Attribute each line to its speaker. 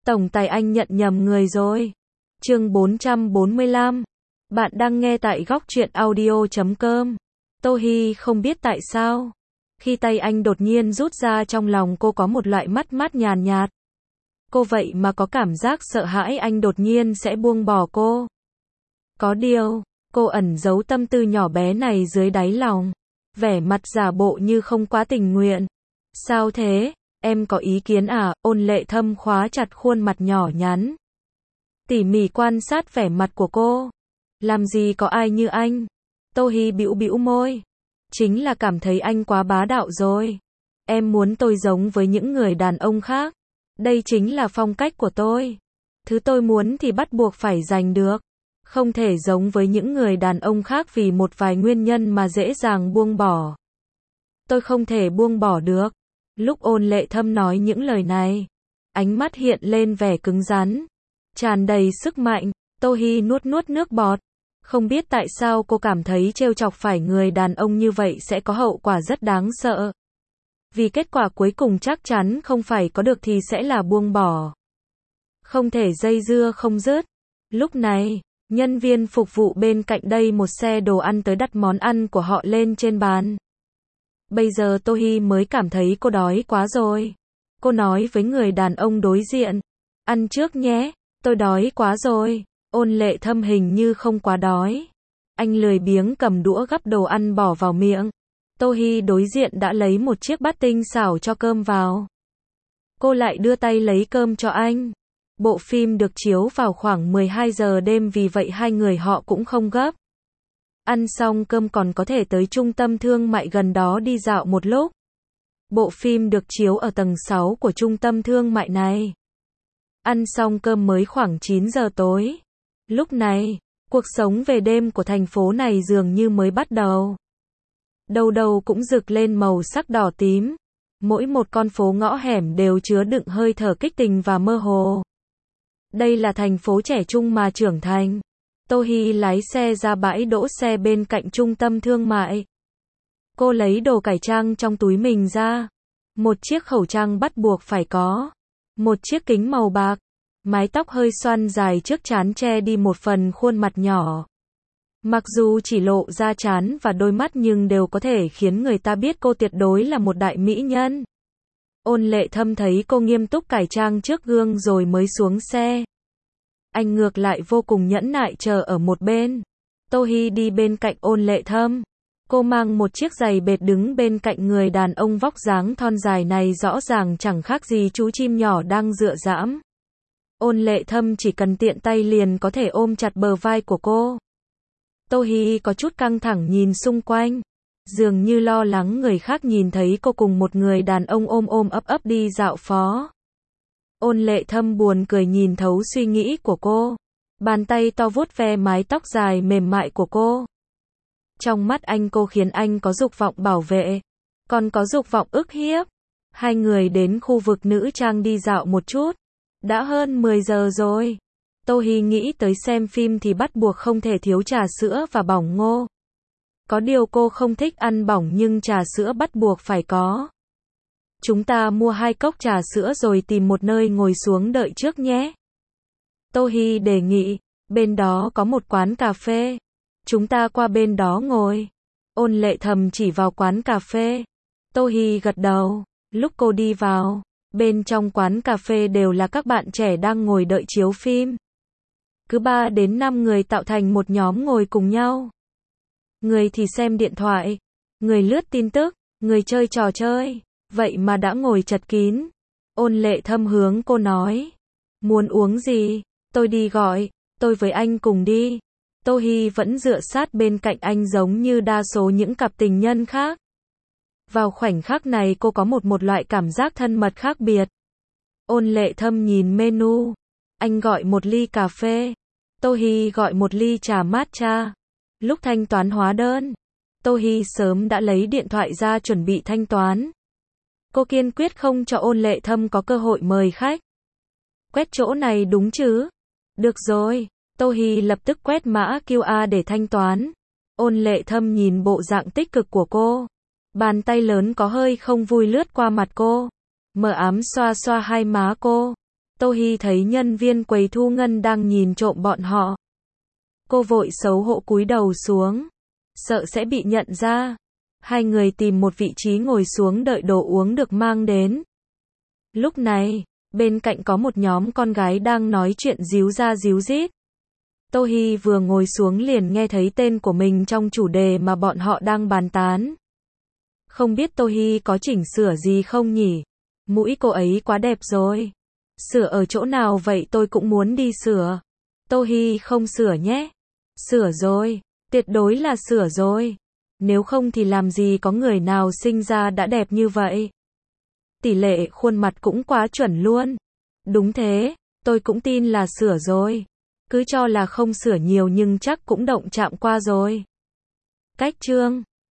Speaker 1: Tổng tài anh nhận nhầm người rồi. Chương 445. Bạn đang nghe tại góc truyện audio.com. Tô Hi không biết tại sao. Khi tay anh đột nhiên rút ra, trong lòng cô có một loại mất mát nhàn nhạt. Cô vậy mà có cảm giác sợ hãi anh đột nhiên sẽ buông bỏ cô. Có điều, cô ẩn giấu tâm tư nhỏ bé này dưới đáy lòng. Vẻ mặt giả bộ như không quá tình nguyện. Sao thế? Em có ý kiến à? Ôn Lệ Thâm khóa chặt khuôn mặt nhỏ nhắn, tỉ mỉ quan sát vẻ mặt của cô. Làm gì có ai như anh? Tô Hi bĩu bĩu môi. Chính là cảm thấy anh quá bá đạo rồi. Em muốn tôi giống với những người đàn ông khác. Đây chính là phong cách của tôi. Thứ tôi muốn thì bắt buộc phải giành được. Không thể giống với những người đàn ông khác vì một vài nguyên nhân mà dễ dàng buông bỏ. Tôi không thể buông bỏ được. Lúc Ôn Lệ Thâm nói những lời này, ánh mắt hiện lên vẻ cứng rắn, tràn đầy sức mạnh. Tô Hi nuốt nuốt nước bọt. Không biết tại sao cô cảm thấy trêu chọc phải người đàn ông như vậy sẽ có hậu quả rất đáng sợ. Vì kết quả cuối cùng chắc chắn không phải có được thì sẽ là buông bỏ. Không thể dây dưa không dứt. Lúc này, nhân viên phục vụ bên cạnh đây một xe đồ ăn tới đặt món ăn của họ lên trên bàn. Bây giờ Tô Hi mới cảm thấy cô đói quá rồi. Cô nói với người đàn ông đối diện, ăn trước nhé, tôi đói quá rồi. Ôn Lệ Thâm hình như không quá đói. Anh lười biếng cầm đũa gắp đồ ăn bỏ vào miệng. Tô Hi đối diện đã lấy một chiếc bát tinh xảo cho cơm vào. Cô lại đưa tay lấy cơm cho anh. Bộ phim được chiếu vào khoảng 12 giờ đêm, vì vậy hai người họ cũng không gấp. Ăn xong cơm còn có thể tới trung tâm thương mại gần đó đi dạo một lúc. Bộ phim được chiếu ở tầng 6 của trung tâm thương mại này. Ăn xong cơm mới khoảng 9 giờ tối. Lúc này, cuộc sống về đêm của thành phố này dường như mới bắt đầu. Đầu đầu cũng rực lên màu sắc đỏ tím. Mỗi một con phố ngõ hẻm đều chứa đựng hơi thở kích tình và mơ hồ. Đây là thành phố trẻ trung mà trưởng thành. Tô Hi lái xe ra bãi đỗ xe bên cạnh trung tâm thương mại. Cô lấy đồ cải trang trong túi mình ra. Một chiếc khẩu trang bắt buộc phải có. Một chiếc kính màu bạc. Mái tóc hơi xoăn dài trước trán che đi một phần khuôn mặt nhỏ. Mặc dù chỉ lộ ra trán và đôi mắt nhưng đều có thể khiến người ta biết cô tuyệt đối là một đại mỹ nhân. Ôn Lệ Thâm thấy cô nghiêm túc cải trang trước gương rồi mới xuống xe. Anh ngược lại vô cùng nhẫn nại chờ ở một bên. Tô Hi đi bên cạnh Ôn Lệ Thâm. Cô mang một chiếc giày bệt đứng bên cạnh người đàn ông vóc dáng thon dài này, rõ ràng chẳng khác gì chú chim nhỏ đang dựa dẫm. Ôn Lệ Thâm chỉ cần tiện tay liền có thể ôm chặt bờ vai của cô. Tô Hi có chút căng thẳng nhìn xung quanh, dường như lo lắng người khác nhìn thấy cô cùng một người đàn ông ôm ôm ấp ấp đi dạo phố. Ôn Lệ Thâm buồn cười nhìn thấu suy nghĩ của cô. Bàn tay to vuốt ve mái tóc dài mềm mại của cô. Trong mắt anh cô khiến anh có dục vọng bảo vệ, còn có dục vọng ức hiếp. Hai người đến khu vực nữ trang đi dạo một chút. Đã hơn 10 giờ rồi. Tô Hi nghĩ tới xem phim thì bắt buộc không thể thiếu trà sữa và bỏng ngô. Có điều cô không thích ăn bỏng nhưng trà sữa bắt buộc phải có. Chúng ta mua 2 cốc trà sữa rồi tìm một nơi ngồi xuống đợi trước nhé. Tô Hi đề nghị, bên đó có một quán cà phê. Chúng ta qua bên đó ngồi. Ôn Lệ Thâm chỉ vào quán cà phê. Tô Hi gật đầu. Lúc cô đi vào, bên trong quán cà phê đều là các bạn trẻ đang ngồi đợi chiếu phim. Cứ 3 đến 5 người tạo thành một nhóm ngồi cùng nhau. Người thì xem điện thoại, người lướt tin tức, người chơi trò chơi. Vậy mà đã ngồi chật kín. Ôn Lệ Thâm hướng cô nói, muốn uống gì, tôi đi gọi, tôi với anh cùng đi. Tô Hi vẫn dựa sát bên cạnh anh giống như đa số những cặp tình nhân khác. Vào khoảnh khắc này cô có một loại cảm giác thân mật khác biệt. Ôn Lệ Thâm nhìn menu. Anh gọi một ly cà phê. Tô Hi gọi một ly trà matcha. Lúc thanh toán hóa đơn, Tô Hi sớm đã lấy điện thoại ra chuẩn bị thanh toán. Cô kiên quyết không cho Ôn Lệ Thâm có cơ hội mời khách. Quét chỗ này đúng chứ? Được rồi. Tô Hi lập tức quét mã QR để thanh toán. Ôn Lệ Thâm nhìn bộ dạng tích cực của cô. Bàn tay lớn có hơi không vui lướt qua mặt cô. Mờ ám xoa xoa hai má cô. Tô Hi thấy nhân viên quầy thu ngân đang nhìn trộm bọn họ. Cô vội xấu hổ cúi đầu xuống, sợ sẽ bị nhận ra. Hai người tìm một vị trí ngồi xuống đợi đồ uống được mang đến. Lúc này, bên cạnh có một nhóm con gái đang nói chuyện díu ra díu dít. Tô Hi vừa ngồi xuống liền nghe thấy tên của mình trong chủ đề mà bọn họ đang bàn tán. Không biết Tô Hi có chỉnh sửa gì không nhỉ? Mũi cô ấy quá đẹp rồi. Sửa ở chỗ nào vậy, tôi cũng muốn đi sửa. Tô Hi không sửa nhé. Sửa rồi, tuyệt đối là sửa rồi. Nếu không thì làm gì có người nào sinh ra đã đẹp như vậy. Tỷ lệ khuôn mặt cũng quá chuẩn luôn. Đúng thế, tôi cũng tin là sửa rồi. Cứ cho là không sửa nhiều nhưng chắc cũng động chạm qua rồi. Cách chương